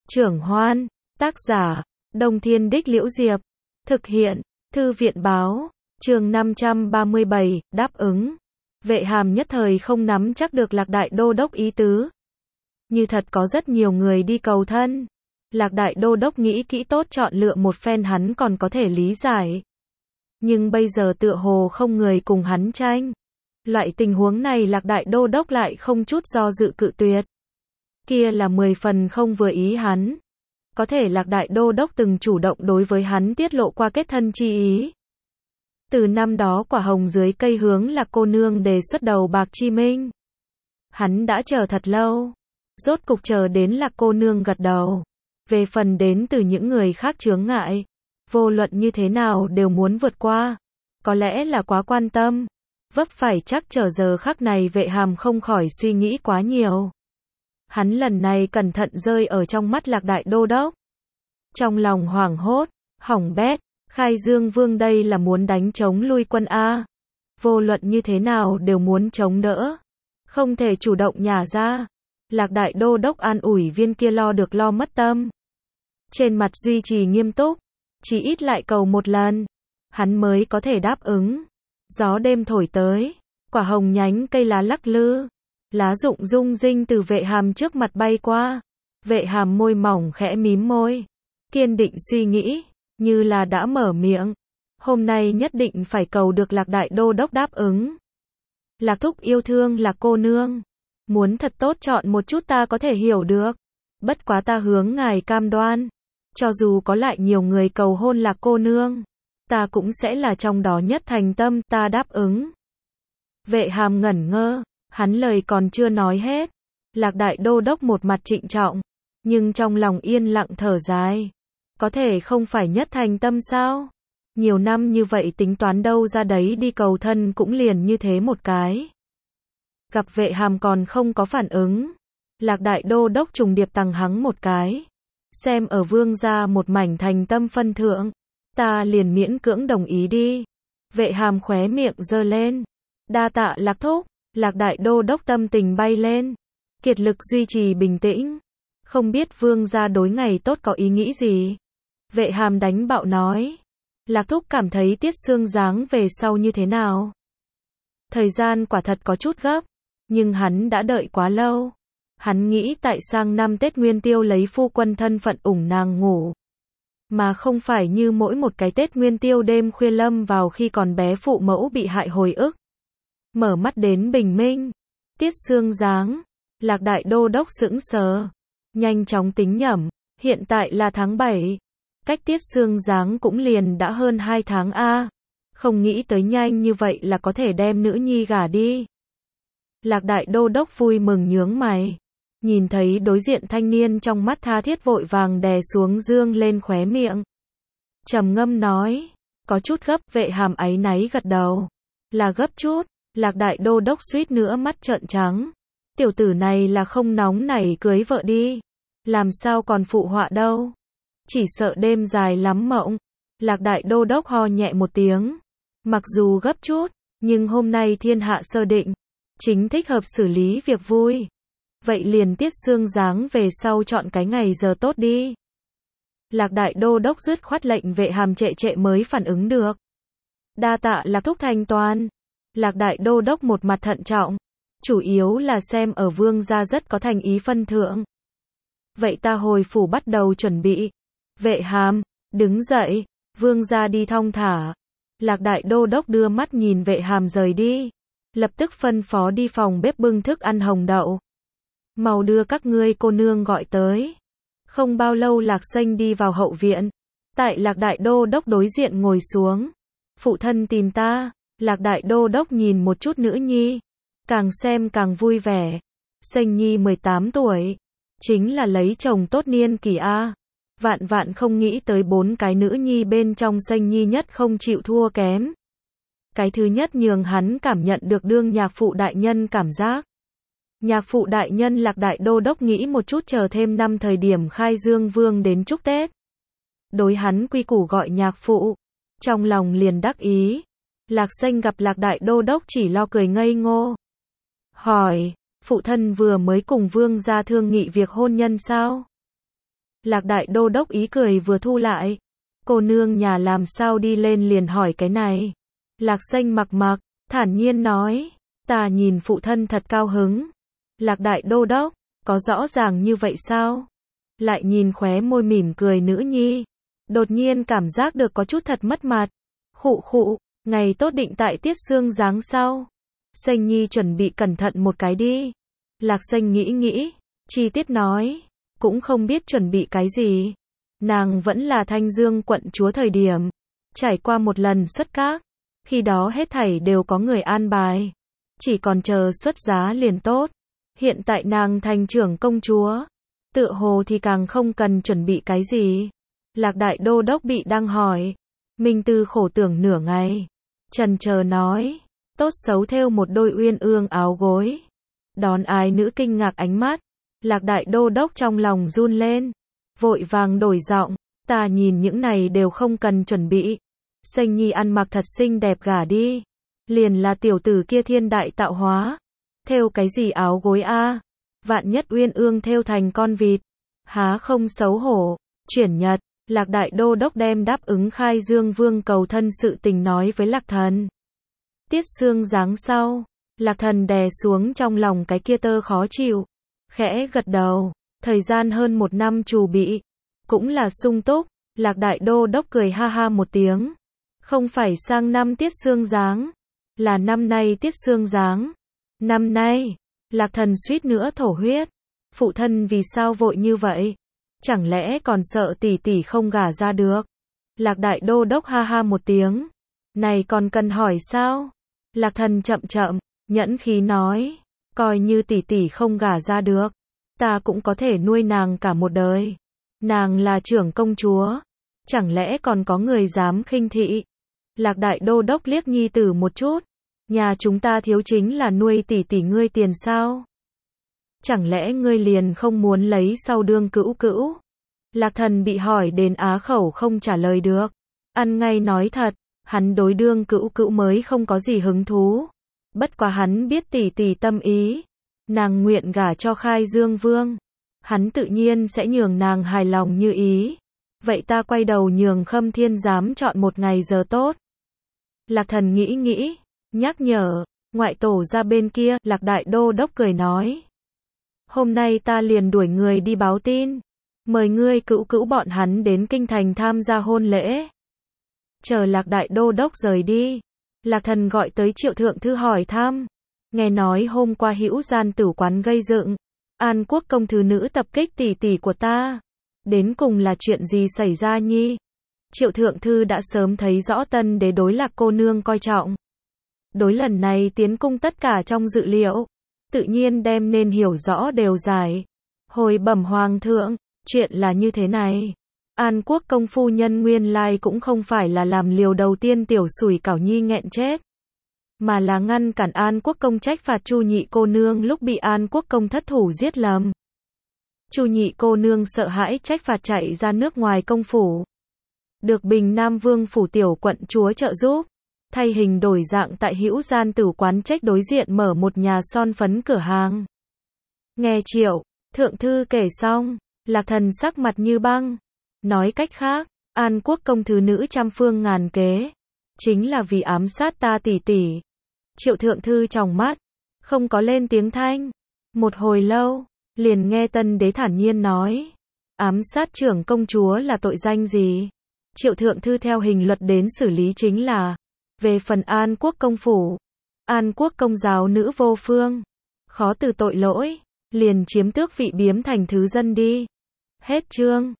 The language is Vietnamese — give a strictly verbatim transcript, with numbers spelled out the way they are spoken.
Trưởng Hoan, tác giả, Đông Thiên Đích Liễu Diệp, thực hiện, Thư viện báo, chương năm trăm ba mươi bảy, đáp ứng. Vệ Hàm nhất thời không nắm chắc được Lạc Đại Đô Đốc ý tứ. Như thật có rất nhiều người đi cầu thân. Lạc Đại Đô Đốc nghĩ kỹ tốt chọn lựa một phen hắn còn có thể lý giải. Nhưng bây giờ tựa hồ không người cùng hắn tranh. Loại tình huống này Lạc Đại Đô Đốc lại không chút do dự cự tuyệt. Kia là mười phần không vừa ý hắn. Có thể Lạc Đại Đô Đốc từng chủ động đối với hắn tiết lộ qua kết thân chi ý. Từ năm đó quả hồng dưới cây hướng Lạc cô nương đề xuất đầu bạc chi minh. Hắn đã chờ thật lâu. Rốt cục chờ đến Lạc cô nương gật đầu. Về phần đến từ những người khác chướng ngại. Vô luận như thế nào đều muốn vượt qua. Có lẽ là quá quan tâm. Vấp phải chắc trở giờ khắc này Vệ Hàm không khỏi suy nghĩ quá nhiều. Hắn lần này cẩn thận rơi ở trong mắt Lạc Đại Đô Đốc. Trong lòng hoảng hốt, hỏng bét, Khai Dương Vương đây là muốn đánh chống lui quân A. Vô luận như thế nào đều muốn chống đỡ. Không thể chủ động nhả ra. Lạc Đại Đô Đốc an ủi viên kia lo được lo mất tâm. Trên mặt duy trì nghiêm túc, chỉ ít lại cầu một lần. Hắn mới có thể đáp ứng. Gió đêm thổi tới, quả hồng nhánh cây lá lắc lư. Lá rụng rung rinh từ Vệ Hàm trước mặt bay qua. Vệ Hàm môi mỏng khẽ mím môi. Kiên định suy nghĩ, như là đã mở miệng. Hôm nay nhất định phải cầu được Lạc Đại Đô Đốc đáp ứng. Lạc thúc yêu thương Lạc cô nương. Muốn thật tốt chọn một chút ta có thể hiểu được. Bất quá ta hướng ngài cam đoan. Cho dù có lại nhiều người cầu hôn Lạc cô nương. Ta cũng sẽ là trong đó nhất thành tâm, ta đáp ứng. Vệ Hàm ngẩn ngơ. Hắn lời còn chưa nói hết. Lạc Đại Đô Đốc một mặt trịnh trọng. Nhưng trong lòng yên lặng thở dài. Có thể không phải nhất thành tâm sao? Nhiều năm như vậy tính toán đâu ra đấy đi cầu thân cũng liền như thế một cái. Gặp Vệ Hàm còn không có phản ứng. Lạc Đại Đô Đốc trùng điệp tằng hắng một cái. Xem ở vương gia một mảnh thành tâm phân thượng. Ta liền miễn cưỡng đồng ý đi. Vệ Hàm khóe miệng giơ lên. Đa tạ Lạc thúc. Lạc Đại Đô Đốc tâm tình bay lên. Kiệt lực duy trì bình tĩnh. Không biết vương gia đối ngày tốt có ý nghĩ gì. Vệ Hàm đánh bạo nói. Lạc thúc cảm thấy Tiết Sương dáng về sau như thế nào? Thời gian quả thật có chút gấp. Nhưng hắn đã đợi quá lâu. Hắn nghĩ tại sang năm Tết Nguyên Tiêu lấy phu quân thân phận ủng nàng ngủ. Mà không phải như mỗi một cái Tết Nguyên Tiêu đêm khuya lâm vào khi còn bé phụ mẫu bị hại hồi ức. Mở mắt đến bình minh. Tiết Sương dáng. Lạc Đại Đô Đốc sững sờ. Nhanh chóng tính nhẩm. Hiện tại là tháng bảy. Cách Tiết Sương dáng cũng liền đã hơn hai tháng a. Không nghĩ tới nhanh như vậy là có thể đem nữ nhi gả đi. Lạc Đại Đô Đốc vui mừng nhướng mày. Nhìn thấy đối diện thanh niên trong mắt tha thiết vội vàng đè xuống dương lên khóe miệng. Trầm ngâm nói. Có chút gấp. Vệ Hàm áy náy gật đầu. Là gấp chút. Lạc Đại Đô Đốc suýt nữa mắt trợn trắng. Tiểu tử này là không nóng nảy cưới vợ đi. Làm sao còn phụ họa đâu. Chỉ sợ đêm dài lắm mộng. Lạc Đại Đô Đốc ho nhẹ một tiếng. Mặc dù gấp chút, nhưng hôm nay thiên hạ sơ định. Chính thích hợp xử lý việc vui. Vậy liền Tiết Sương dáng về sau chọn cái ngày giờ tốt đi. Lạc Đại Đô Đốc dứt khoát lệnh Vệ Hàm trệ trệ mới phản ứng được. Đa tạ Lạc thúc thành toàn. Lạc Đại Đô Đốc một mặt thận trọng. Chủ yếu là xem ở vương gia rất có thành ý phân thượng. Vậy ta hồi phủ bắt đầu chuẩn bị. Vệ Hàm, đứng dậy. Vương gia đi thong thả. Lạc Đại Đô Đốc đưa mắt nhìn Vệ Hàm rời đi. Lập tức phân phó đi phòng bếp bưng thức ăn hồng đậu. Mau đưa các ngươi cô nương gọi tới. Không bao lâu Lạc Sênh đi vào hậu viện. Tại Lạc Đại Đô Đốc đối diện ngồi xuống. Phụ thân tìm ta. Lạc Đại Đô Đốc nhìn một chút nữ nhi. Càng xem càng vui vẻ. Sênh nhi mười tám tuổi. Chính là lấy chồng tốt niên kỳ A. Vạn vạn không nghĩ tới bốn cái nữ nhi bên trong Sênh nhi nhất không chịu thua kém. Cái thứ nhất nhường hắn cảm nhận được đương nhạc phụ đại nhân cảm giác. Nhạc phụ đại nhân Lạc Đại Đô Đốc nghĩ một chút chờ thêm năm thời điểm Khai Dương Vương đến chúc Tết. Đối hắn quy củ gọi nhạc phụ. Trong lòng liền đắc ý. Lạc Sênh gặp Lạc Đại Đô Đốc chỉ lo cười ngây ngô. Hỏi, phụ thân vừa mới cùng vương gia thương nghị việc hôn nhân sao? Lạc đại đô đốc ý cười vừa thu lại. Cô nương nhà làm sao đi lên liền hỏi cái này. Lạc Xanh mặc mặc, thản nhiên nói. Ta nhìn phụ thân thật cao hứng. Lạc đại đô đốc, có rõ ràng như vậy sao? Lại nhìn khóe môi mỉm cười nữ nhi. Đột nhiên cảm giác được có chút thật mất mặt. Khụ khụ, ngày tốt định tại tiết xương giáng sau. Xanh nhi chuẩn bị cẩn thận một cái đi. Lạc Xanh nghĩ nghĩ, chi tiết nói. Cũng không biết chuẩn bị cái gì. Nàng vẫn là Thanh Dương quận chúa thời điểm. Trải qua một lần xuất các. Khi đó hết thảy đều có người an bài. Chỉ còn chờ xuất giá liền tốt. Hiện tại nàng thành trưởng công chúa. Tựa hồ thì càng không cần chuẩn bị cái gì. Lạc đại đô đốc bị đang hỏi. Minh Tư khổ tưởng nửa ngày. Trần chờ nói. Tốt xấu thêu một đôi uyên ương áo gối. Đón ái nữ kinh ngạc ánh mắt. Lạc đại đô đốc trong lòng run lên. Vội vàng đổi giọng. Ta nhìn những này đều không cần chuẩn bị. Xanh nhi ăn mặc thật xinh đẹp gả đi. Liền là tiểu tử kia thiên đại tạo hóa. Thêu cái gì áo gối a? Vạn nhất uyên ương thêu thành con vịt. Há không xấu hổ. Chuyển nhật, Lạc đại đô đốc đem đáp ứng khai dương vương cầu thân sự tình nói với Lạc thần. Tiết xương giáng sau, Lạc thần đè xuống trong lòng cái kia tơ khó chịu. Khẽ gật đầu, thời gian hơn một năm trù bị. Cũng là sung túc, Lạc đại đô đốc cười ha ha một tiếng. Không phải sang năm tiết xương giáng, là năm nay tiết xương giáng. Năm nay, Lạc thần suýt nữa thổ huyết. Phụ thân vì sao vội như vậy? Chẳng lẽ còn sợ tỷ tỷ không gả ra được? Lạc đại đô đốc ha ha một tiếng. Này còn cần hỏi sao? Lạc thần chậm chậm, nhẫn khí nói. Coi như tỷ tỷ không gả ra được. Ta cũng có thể nuôi nàng cả một đời. Nàng là trưởng công chúa. Chẳng lẽ còn có người dám khinh thị? Lạc đại đô đốc liếc nhi tử một chút. Nhà chúng ta thiếu chính là nuôi tỷ tỷ ngươi tiền sao? Chẳng lẽ ngươi liền không muốn lấy sau đương cữu cữu? Lạc thần bị hỏi đến á khẩu không trả lời được. Ăn ngay nói thật, hắn đối đương cữu cữu mới không có gì hứng thú. Bất quá hắn biết tỷ tỷ tâm ý. Nàng nguyện gả cho khai dương vương. Hắn tự nhiên sẽ nhường nàng hài lòng như ý. Vậy ta quay đầu nhường Khâm Thiên Giám chọn một ngày giờ tốt. Lạc thần nghĩ nghĩ, nhắc nhở, ngoại tổ ra bên kia, Lạc đại đô đốc cười nói. Hôm nay ta liền đuổi người đi báo tin. Mời ngươi cữu cữu bọn hắn đến kinh thành tham gia hôn lễ. Chờ Lạc đại đô đốc rời đi. Lạc thần gọi tới Triệu Thượng Thư hỏi thăm. Nghe nói hôm qua Hữu Gian tử quán gây dựng. An Quốc công thứ nữ tập kích tỷ tỷ của ta. Đến cùng là chuyện gì xảy ra nhi? Triệu Thượng Thư đã sớm thấy rõ tân đế đối Lạc cô nương coi trọng. Đối lần này tiến cung tất cả trong dự liệu. Tự nhiên đem nên hiểu rõ đều giải. Hồi bẩm hoàng thượng, chuyện là như thế này. An Quốc công phu nhân nguyên lai cũng không phải là làm liều đầu tiên tiểu sủi cảo nhi nghẹn chết. Mà là ngăn cản An Quốc công trách phạt Chu nhị cô nương lúc bị An Quốc công thất thủ giết lầm. Chu nhị cô nương sợ hãi trách phạt chạy ra nước ngoài công phủ. Được Bình Nam Vương phủ tiểu quận chúa trợ giúp. Thay hình đổi dạng tại Hữu Gian tử quán trách đối diện mở một nhà son phấn cửa hàng. Nghe Triệu Thượng Thư kể xong, Lạc thần sắc mặt như băng. Nói cách khác, An Quốc công thứ nữ trăm phương ngàn kế. Chính là vì ám sát ta tỷ tỷ. Triệu Thượng Thư tròng mắt, không có lên tiếng thanh. Một hồi lâu, liền nghe tân đế thản nhiên nói. Ám sát trưởng công chúa là tội danh gì? Triệu Thượng Thư theo hình luật đến xử lý chính là. Về phần An Quốc công phủ. An Quốc công giáo nữ vô phương. Khó từ tội lỗi. Liền chiếm tước vị biếm thành thứ dân đi. Hết chương.